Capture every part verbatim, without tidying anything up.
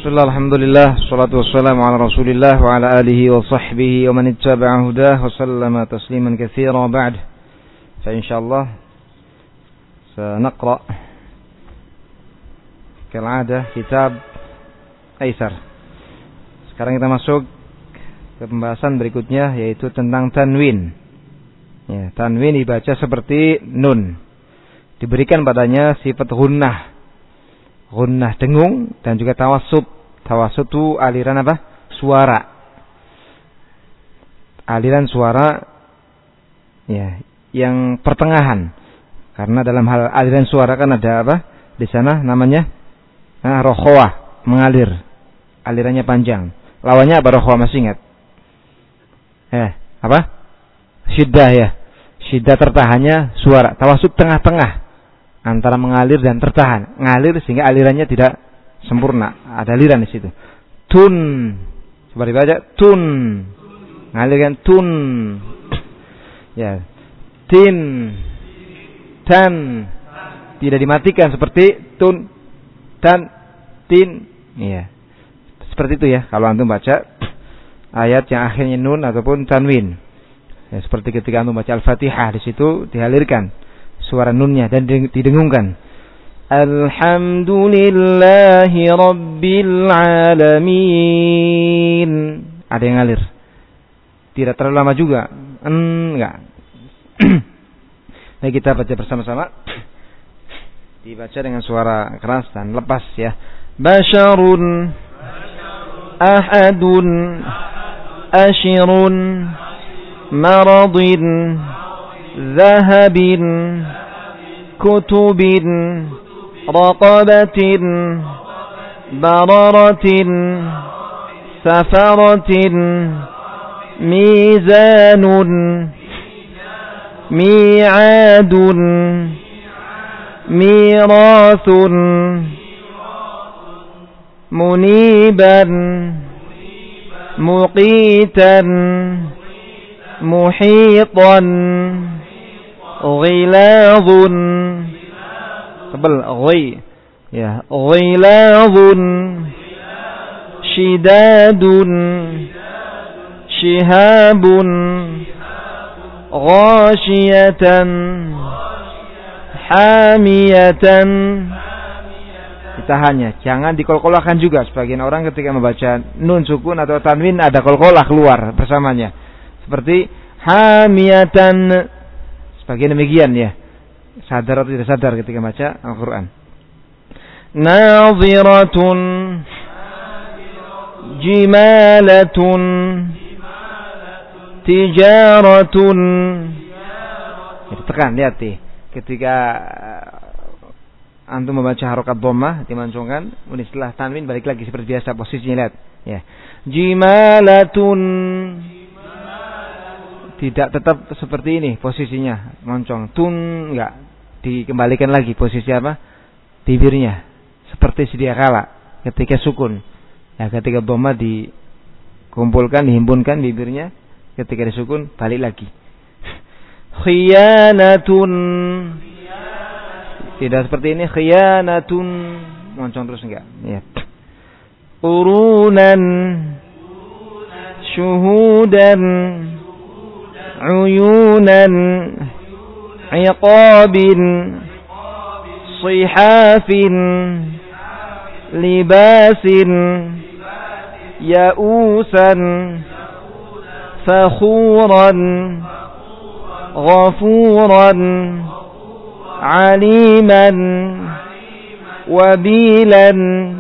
Bismillah, alhamdulillah, salatu wassalamu ala rasulillah wa ala alihi wa sahbihi wa man ittaba'a hudah wa sallama tasliman katsira ba'd. Fa insyaallah sanaqra kal'adah kitab Aisar. Sekarang kita masuk ke pembahasan berikutnya, yaitu tentang tanwin. Ya, tanwin dibaca seperti nun. Diberikan padanya sifat gunnah. Gunnah dengung dan juga tawassut. Tawassut itu aliran apa? Suara. Aliran suara ya, yang pertengahan. Karena dalam hal aliran suara kan ada apa? Di sana namanya nah, rokhawah, mengalir. Alirannya panjang. Lawannya apa rokhawah, masih ingat? Eh, apa? Syiddah ya. Syiddah tertahannya suara. Tawassut tengah-tengah antara mengalir dan tertahan. Ngalir sehingga alirannya tidak sempurna. Ada aliran di situ. Tun. Coba dibaca. Tun. Ngalir kan tun. Ya. Tin. Tan. Tidak dimatikan seperti tun. Tan. Tin. Iya. Seperti itu ya. Kalau antum baca ayat yang akhirnya nun ataupun tanwin. Ya, seperti ketika antum baca Al-Fatihah, di situ dihalirkan suara nunnya dan didengungkan. Alhamdulillahi Rabbil Alamin. Ada yang ngalir. Tidak terlalu lama juga. Enggak. Nah, kita baca bersama-sama. Dibaca dengan suara keras dan lepas ya. Basyarun ahadun ashirun maradin zahabin kutubin raqabatin bararatin safaratin mizanun mi'adun mirathun muniban muqitan muhitan ghilazun tebal ghi ya ghilazun shidadun shihabun ghashiyatan hamiyatan. Ditahannya, jangan dikolkolakan juga. Sebagian orang ketika membaca nun sukun atau tanwin ada kolkolah keluar bersamanya, seperti hamiyatan. Sebagian demikian ya. Sadar atau tidak sadar ketika baca Al-Quran. Naziratun jimalatun tijaratun. Tekan, lihat nih. Ketika antum membaca harokat dhammah dimancungkan, kemudian setelah tanwin balik lagi seperti biasa posisinya, lihat ya. Jimalatun. Tidak tetap seperti ini posisinya, moncong. Tun enggak, dikembalikan lagi posisi apa? Bibirnya seperti sedia kala ketika sukun. Ya, ketika dhamma dikumpulkan, dihimpunkan bibirnya, ketika disukun balik lagi. Khiyanatun. Tidak seperti ini, khiyanatun, moncong terus enggak, ya. Urunan syuhudan uyunan iqabin sihafin libasin ya'usan fakhuran ghafuran aliman wabilan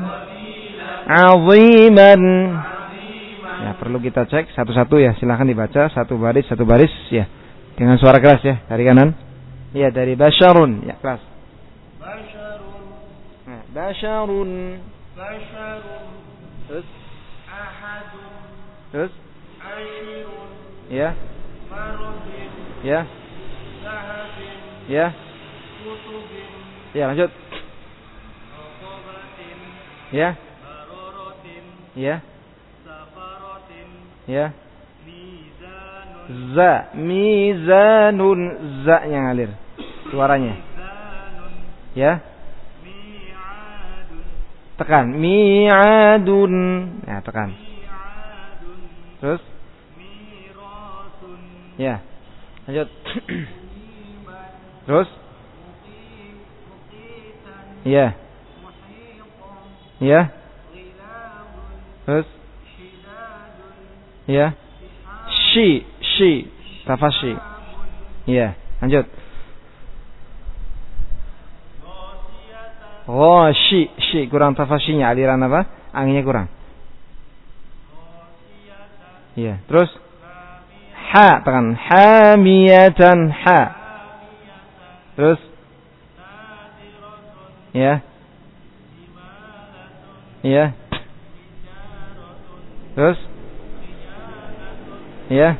aziman. Ya, perlu kita cek satu-satu ya. Silakan dibaca satu baris satu baris ya, dengan suara keras ya, dari kanan. Ya, dari basyarun ya, keras. Basyarun. Nah, basyarun. Basyarun. Terus ahadun. Terus ashirun. Ya. Marudin. Ya. Zahabin. Ya. Kutubin. Ya, lanjut. Raqabatin. Ya. Bararatin. Ya. Ya. Mizanun. Za, mizanun, za yang ngalir suaranya. Ya. Mi'adun. tekan. Mi'adun. Ya, tekan. Terus? Ya. Lanjut. Terus? Ya. Ya. Terus? Ya. Shi, shi, tafashi. Ya, lanjut. Oh, shi, shi kurang tafashinya, aliran apa? Anginnya kurang. Ya, terus? Ha, tekan. Hamiyatan, ha. Terus? Ya. Ya. Terus? Ya.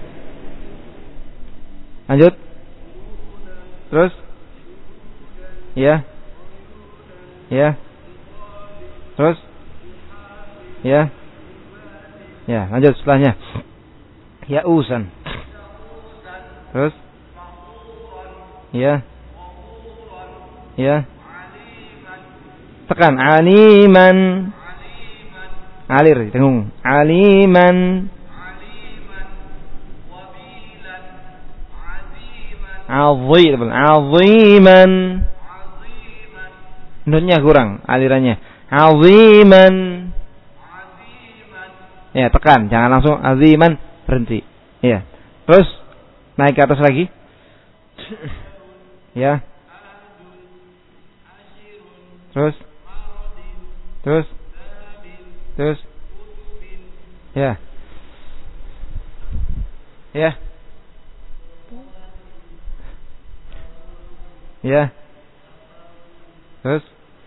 Lanjut. Terus? Ya. Ya. Terus? Ya. Ya, lanjut setelahnya. Ya usan. Terus? Ya. Ya. Tekan. Aliman. Alir, dengung. Aliman. Azim, aziman. Nunnya kurang alirannya. Aziman. Ya, tekan, jangan langsung aziman, berhenti. Ya. Terus naik ke atas lagi. Ya. Terus. Terus. Terus. Ya. Ya. Ya. Terus.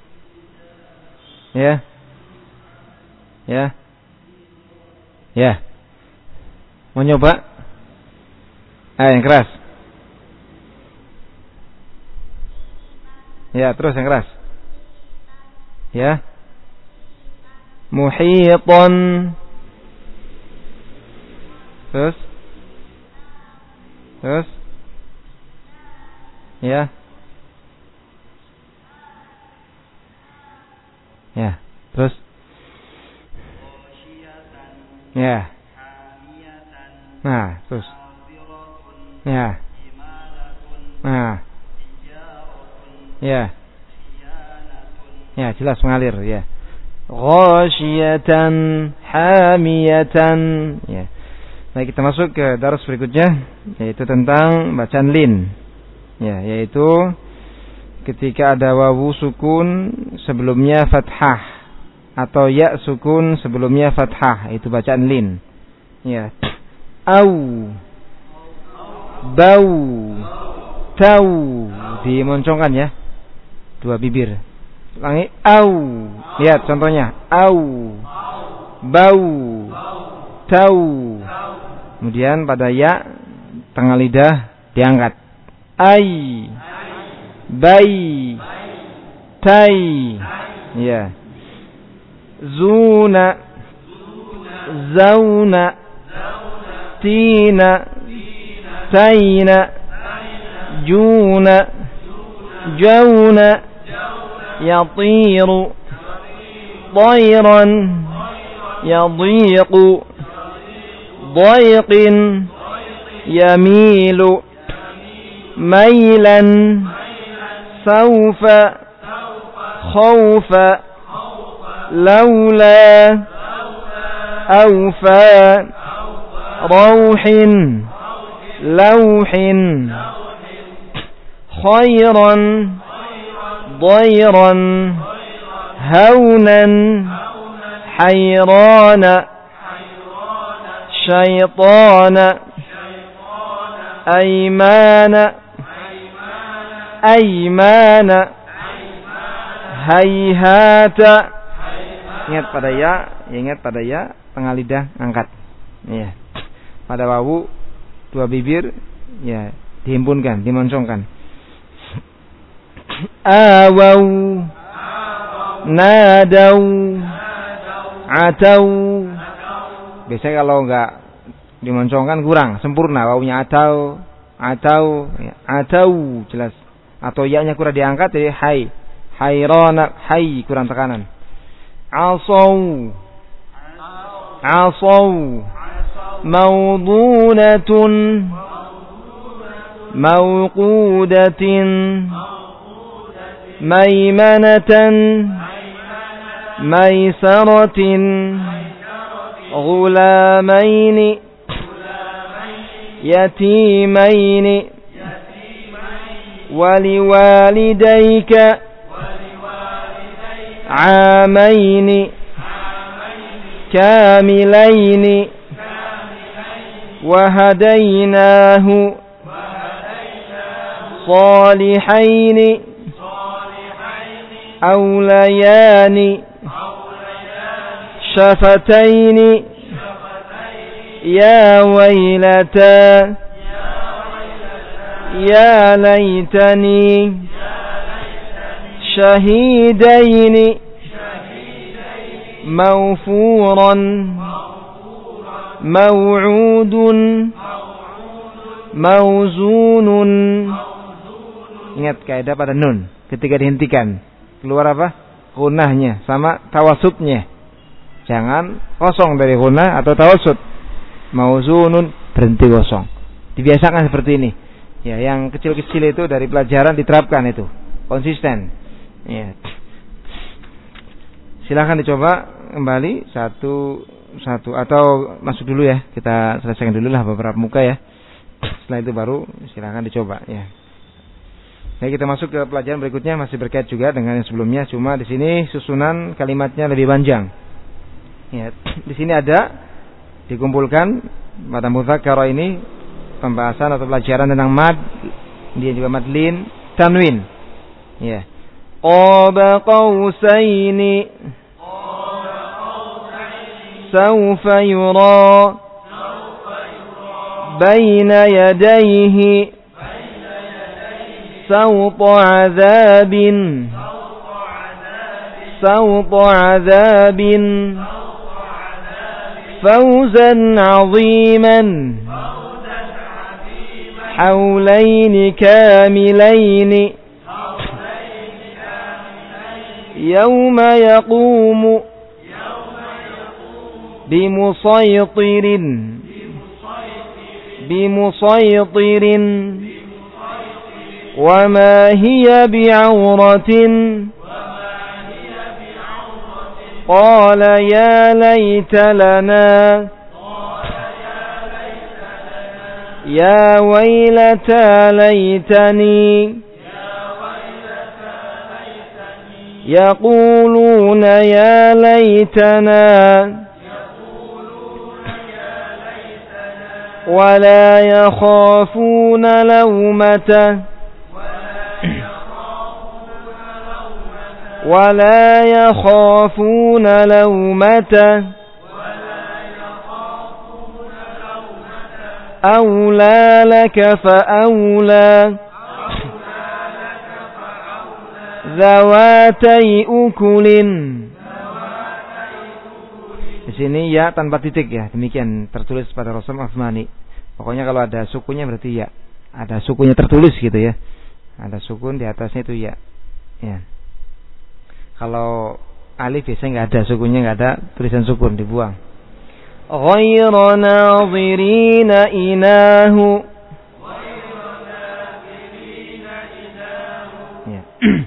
Ya. Ya. Ya. Mau nyoba? Ah, yang keras. Ya, terus yang keras. Ya. Muhiton. Terus. Terus. Ya. Ya, terus. Ya. Nah, terus. Ya. Nah. Ya. Ya, jelas mengalir, ya. Ghasyatan hamiyatan. Ya. Baik, kita masuk ke darus berikutnya, yaitu tentang bacaan lin. Ya, yaitu ketika ada wawu sukun sebelumnya fathah atau ya sukun sebelumnya fathah, itu bacaan lin. Ya. Au, bau, tau, dimoncongkan ya, dua bibir. Ulangi. Au. Lihat contohnya. Au, bau, tau. Kemudian pada ya tengah lidah diangkat. Ai, bai, tai. Ya. Zuna, zauna, tina, taina, juna, jauna, yatiru, tayran, yadiqu, dayqin, yamilu, mailan, saufa, khawfa, laula, awfa, rawhin, lawhin, khairan, dayran, haunan, hayrana, syaitana, aymana, aymana, hayhata. Ingat pada ya, ingat pada ya, tengah lidah angkat. Ya. Pada wawu dua bibir ya dihimpunkan, dimoncongkan. Awau, nadau, atau. Biasanya kalau enggak dimoncongkan kurang sempurna wawunya atau, atau, ya, atau jelas. Atau ya-nya kurang diangkat jadi hai, hayrona, hai kurang tekanan. عصوا عصوا موضونة موقودة ميمنة ميسرة غلامين يتيمين ولوالديك عامين كاملين وهديناه صالحين أوليان شفتين يا ويلتا يا ليتني شهيدين موفورا موعود موزون. Ingat kaidah pada nun ketika dihentikan keluar apa? Gunahnya sama tawasudnya. Jangan kosong dari gunah atau tawasud. Mauzunun berhenti kosong. Dibiasakan seperti ini. Ya, yang kecil-kecil itu dari pelajaran diterapkan itu. Konsisten. Ya. Silakan dicoba kembali satu satu atau masuk dulu ya. Kita selesaikan dulu lah beberapa muka ya. Setelah itu baru silakan dicoba ya. Nah, kita masuk ke pelajaran berikutnya, masih berkait juga dengan yang sebelumnya, cuma di sini susunan kalimatnya lebih panjang. Ya, di sini ada dikumpulkan pada mudzakkar ini pembahasan atau pelajaran tentang mad, dia juga madlin, tanwin. Ya. Qaba qausaini sawfa yura baina yadayhi سوط عذاب سوط عذاب فوزا عظيما حولين كاملين يوم يقوم بمسيطر بمسيطر وما هي بعورة قال يا ليت لنا يا ويلتى ليتني يقولون يا ليتنا ولا يخافون لومة ولا يخافون لومة أولى لك فأولى ذواتي أكل. Di sini ya tanpa titik ya, demikian tertulis pada Rasul Utsmani. Pokoknya kalau ada sukunya berarti ya, ada sukunya tertulis gitu ya, ada sukun di atasnya itu ya. Ya. Kalau alif biasanya nggak ada sukunnya, nggak ada tulisan sukun, dibuang. Ghayra nadhirina inahu. Ya.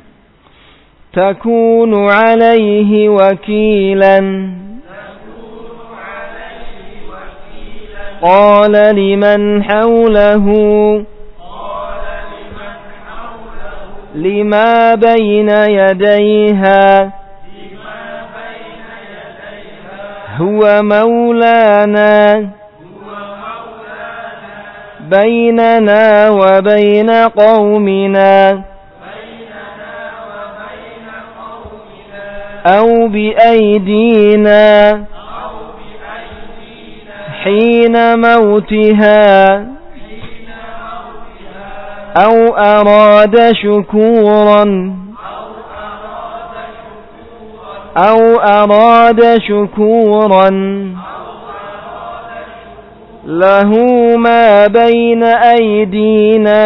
Takunu alaihi wakilan. Qala liman hawlahu لما بين يديها هو مولانا بيننا وبين قومنا أو بأيدينا حين موتها أو أراد شكورا أو أراد شكورا له ما بين أيدينا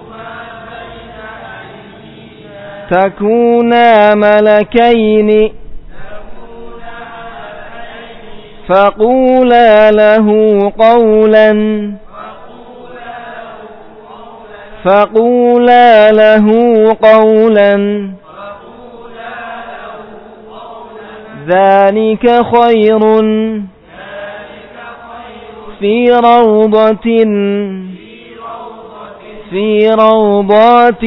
تكونا ملكين فقولا له قولا فقولا له قولا ذلك خير في روضة في روضات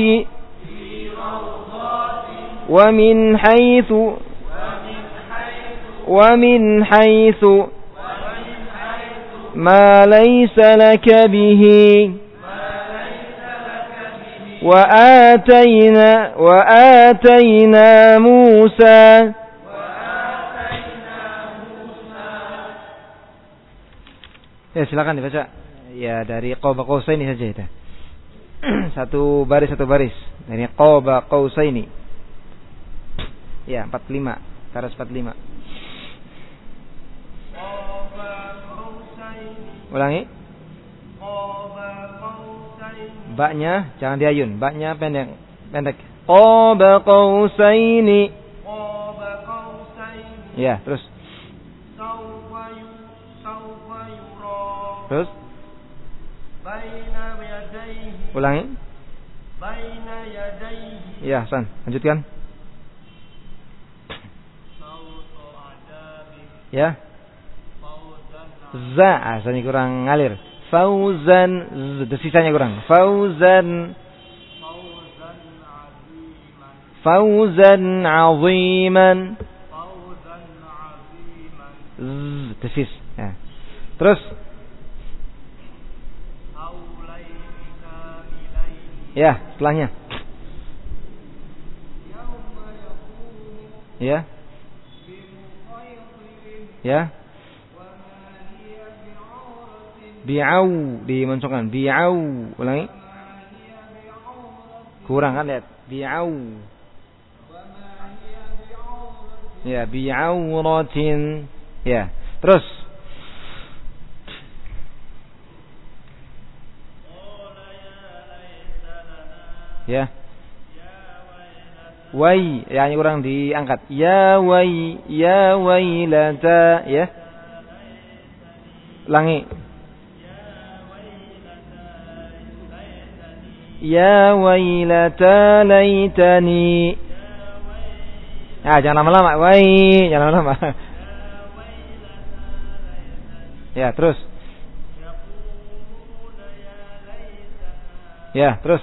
ومن حيث ومن حيث ما ليس لك به وآتينا وآتينا موسى Ya silakan dibaca. Ya dari Qaba Qausaini saja itu. Satu baris satu baris. Dari Qaba Qausaini. Ya empat puluh lima. Taras empat puluh lima. Ulangi. Baknya jangan diayun. Baknya pendek. Pendek. Qaba Qausaini. Ya terus. Terus ulangi. Ya Hasan, lanjutkan. Ya za, asalnya kurang ngalir. Fauzan, sisanya kurang. Fauzan Fauzan aziman. Z, tesis. Ya. Terus ya, setelahnya. Ya. Ya. Bi'au, dimansukkan. Bi'au. Ulangi. Kurang kan lihat. Bi'au. Ya, bi'auratin. Ya. Terus. Ya. Wai, ya ini kurang diangkat. Ya wai, ya wailata, ya. Ulangi. Ya wailata laitani. Ah, jangan lama-lama. Wai, jangan lama-lama. Ya, terus. Ya, terus.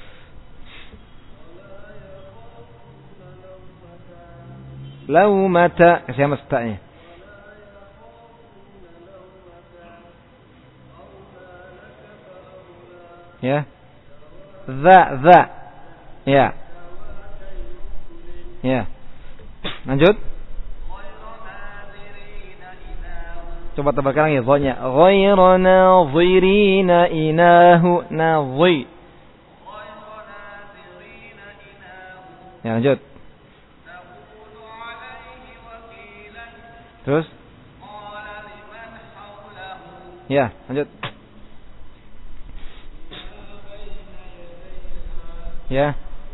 Lau mata, kasih sama setaknya. Ya. Za, za. Ya. Ya. Lanjut. Coba tebalkan lagi dha-nya. Ghairu nadhirina inahu nadhi. Ya, lanjut. Terus? Ya, lanjut. Ya.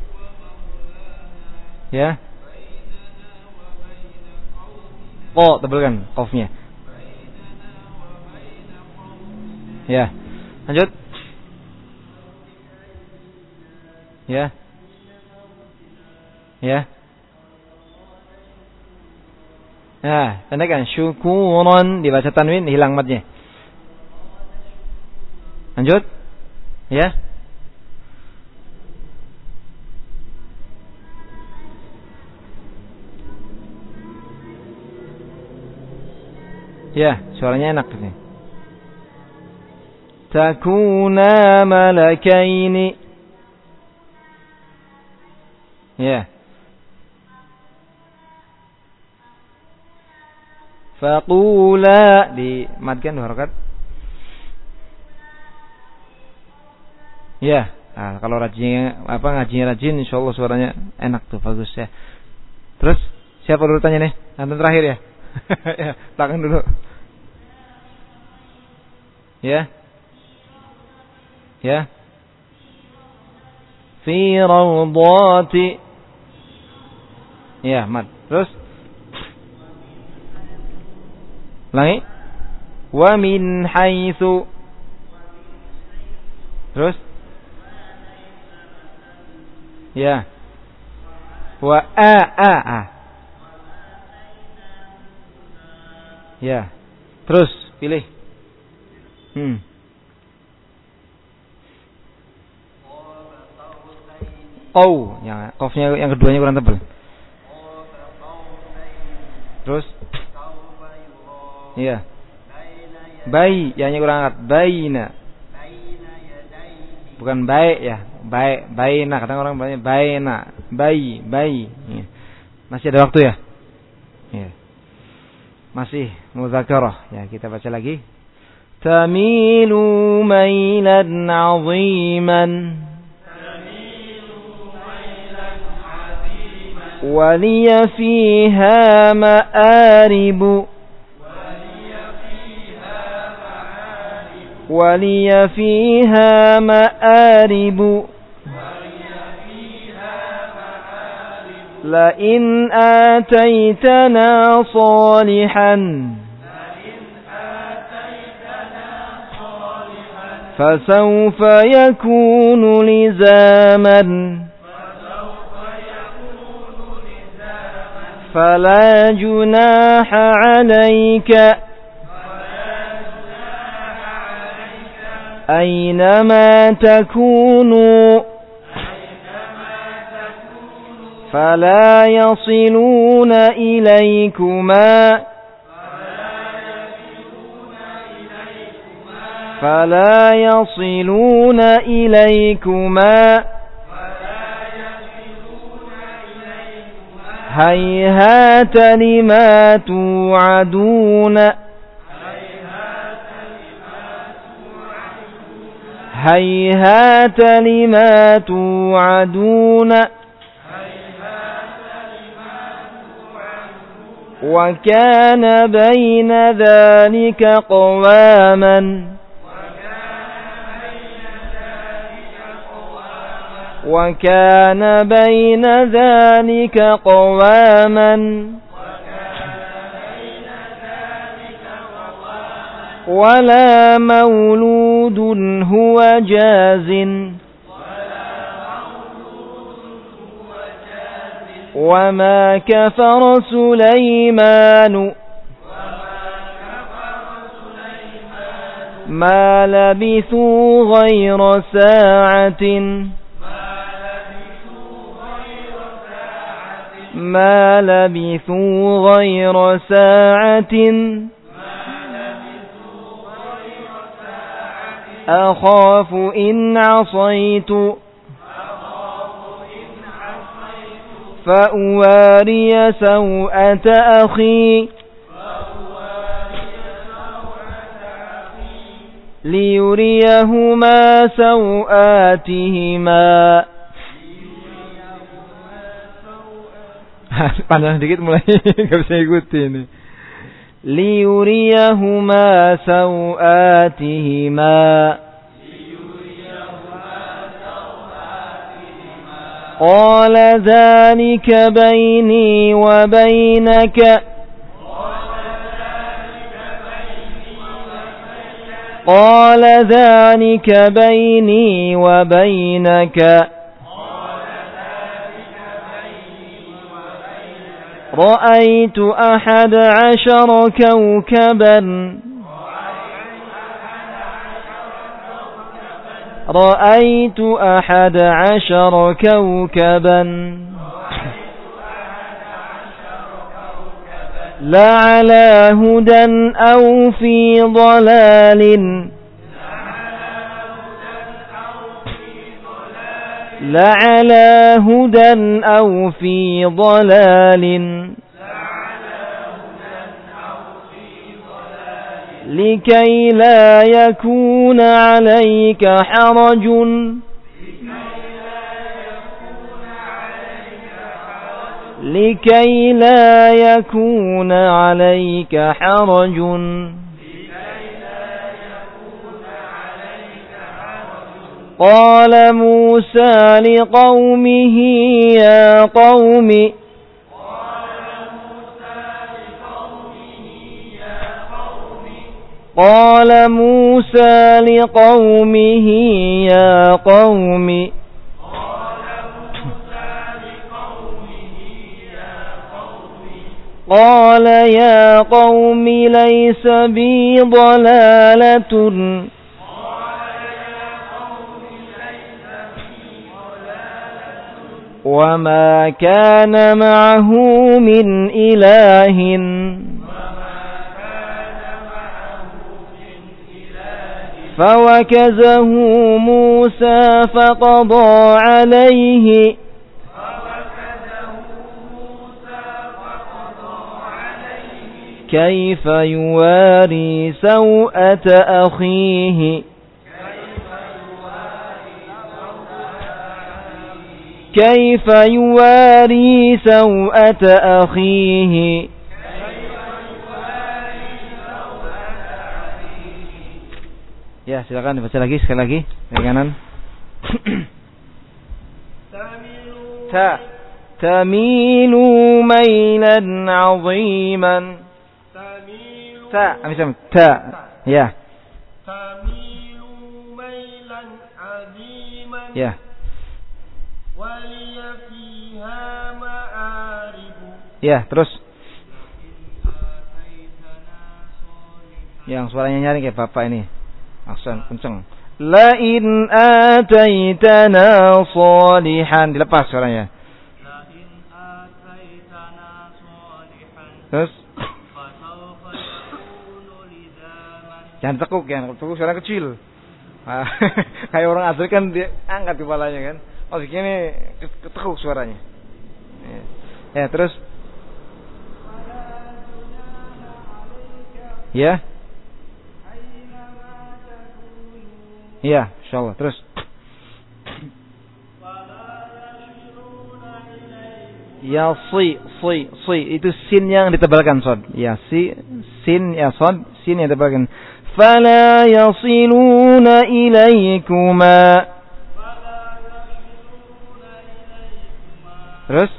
Ya. Oh, tebalkan qafnya. Ya. Lanjut. Ya. Ya. Nah, pendekkan syukuran dibaca tanwin hilang matnya. Lanjut. Ya. Ya, suaranya enak ini. Takuna malakaini. Ya. Faqula dimatkan dua harakat. Ya, nah, kalau rajin apa ngajinya rajin insyaallah suaranya enak tuh, bagus ya. Terus siapa urutannya nih? Antum terakhir ya. Ya, belakang dulu. Ya. Ya. Fi rawdati. Ya, mat. Terus Ulangi. Wa min haitsu. Terus? Ya. Wa a a a. Ya. Terus pilih. Hmm. Qau, ya, qafnya yang keduanya kurang tebal. Terus? Iya. Bai, ya-nya kurang angkat. Baina. Bukan baik ya, baik, baina. Kadang orang banyak baina, bayi, bayi. Ya. Masih ada waktu ya? Ya. Masih mudzakarah. Ya, kita baca lagi. Tamilu mailan 'aziman. Waliya fiha ma'aribu. Waliya fiha ma'aribu. La in ataitana salihan fasawfa yakunu lizaman fala junaha alayka aynama takunu fala yasiluna ilaykuma fala yasiluna ilaykuma hayhata lima tu'aduna hayhata lima tu'aduna wa kana baina dhalika qawaman wa kana baina dhalika qawaman wala mauludun huwa jazin وما كفر سليمان ما لبثوا غير ساعة ما لبثوا غير ساعة أخاف إن عصيت فأواري سوءة أخي ليريهما سوآتهما. Panjang sedikit mulai nggak bisa ikutin. Liyuriyahuma sawatihima. Qala dzalika baini wa bainaka. Qala dzalika baini wa bainaka. رأيت أحد عشر كوكبا رأيت أحد عشر كوكبا لا على هدى أو في ضلال لعلى هدى أو في ضلال لكي لا يكون عليك حرج لكي لا يكون عليك حرج قال موسى لقومه يا قوم Qala Musa liqaumihi ya qaumi قال يا قوم ليس بي ضلالة وما كان معه من إله فوكزه موسى فقضى عليه كيف يواري سوءة أخيه كيف يواري سوءة أخيه Ya, silakan dibaca lagi sekali lagi dari kanan. Ta tamilu mailan 'aziman. Ta, amisam ta. Ya. Tamilu mailan 'aziman. Ya. Waliya fiha ma'aribu. Ya, terus. Yang suaranya nyaring kayak Bapak ini. Aksan kenceng. La in ataitana salihan, dilepas suaranya. La in ataitana salihan. Terus jangan tekuk ya, tekuk suara kecil. Ah, kayak orang asli kan dia angkat kepalanya kan. Oh begini ketekuk suaranya. Ya, ya terus. Ya. Iya, insyaallah. Terus. Ya si, si, si itu sin yang ditebalkan sod. Ya si, sin ya sod, sin yang ditebalkan. Fala yasiluna ilaikuma. Terus?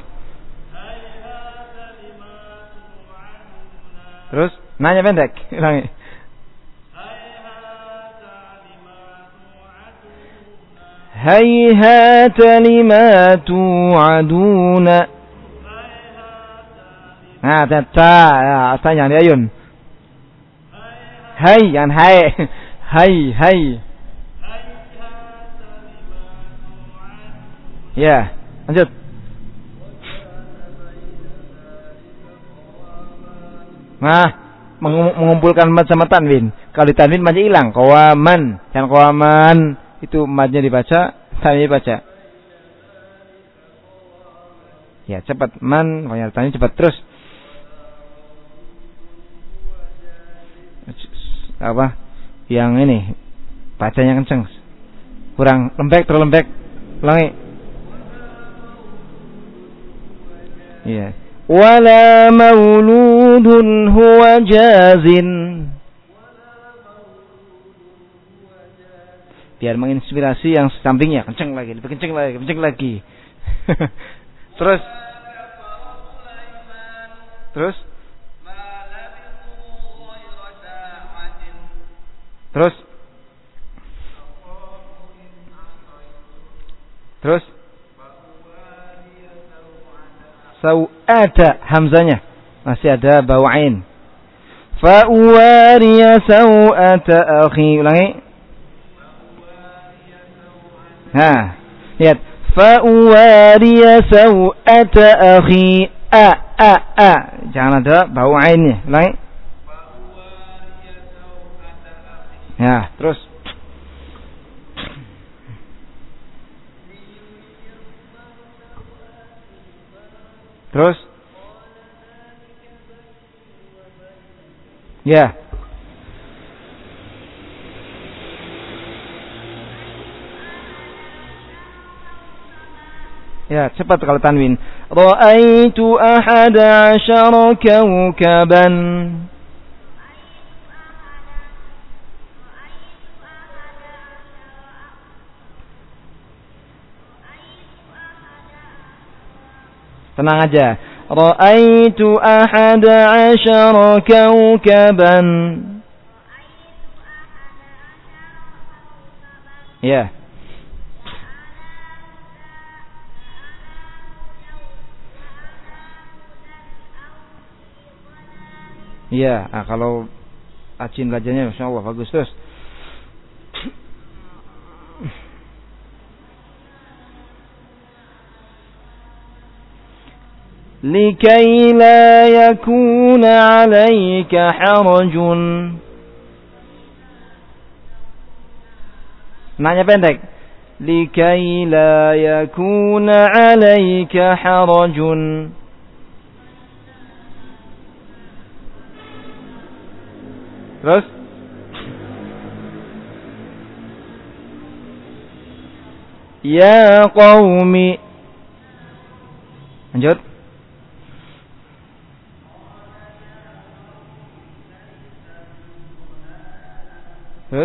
Terus nanya pendek. Ulangi. Hayhata lima tu'aduna. Nah, ta, ya, tanya di ayun. Hai, yang hai. Hai, hai. Ya, lanjut. Nah, mengumpulkan mat sama tanwin. Kalau di tanwin masih hilang. Qawaman, dan qawaman itu matnya dibaca, tanwin dibaca. Ya, cepat man, kalau tanwin cepat terus. Apa? Yang ini bacanya kenceng. Kurang lembek, terlalu lembek. Ulangi. Iya. Wala mauludun huwa jazin. Biar menginspirasi yang sampingnya kenceng lagi, lebih kenceng lagi, kenceng lagi. Terus, terus, terus, terus, sau'ata hamzanya masih ada bawain. Fa'uwariya sau'ata akhi. Ulangi. Nah, lihat. Fa'uwariya sau'ata akhi. A, a, a. Jangan ada bau ainnya. Ulangi. Ya, terus. Terus. Ya. Ya, cepat kalau tanwin. Ra'aitu ahada asyara kawkaban. Tenang aja. Ra'aitu ahada asyara kawkaban. Ya. Iya, nah, kalau rajin belajarnya Masya Allah bagus terus. Likai la yakuna 'alaika harajun. Nanya pendek. Likai la yakuna 'alaika harajun. Terus ya qaumi. Lanjut. Terus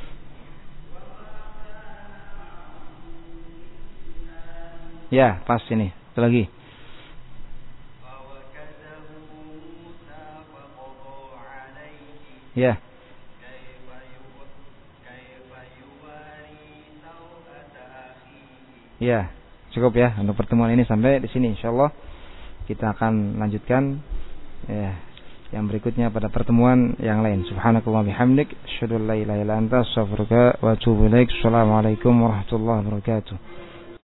ya, pas ini. Satu lagi. Ya. Ya, cukup ya untuk pertemuan ini sampai di sini insyaallah. Kita akan lanjutkan ya yang berikutnya pada pertemuan yang lain. Subhanakallah bihamdik, asyhadu an la ilaha illa anta, astaghfiruka wa atubu ilaik. Assalamualaikum warahmatullahi wabarakatuh.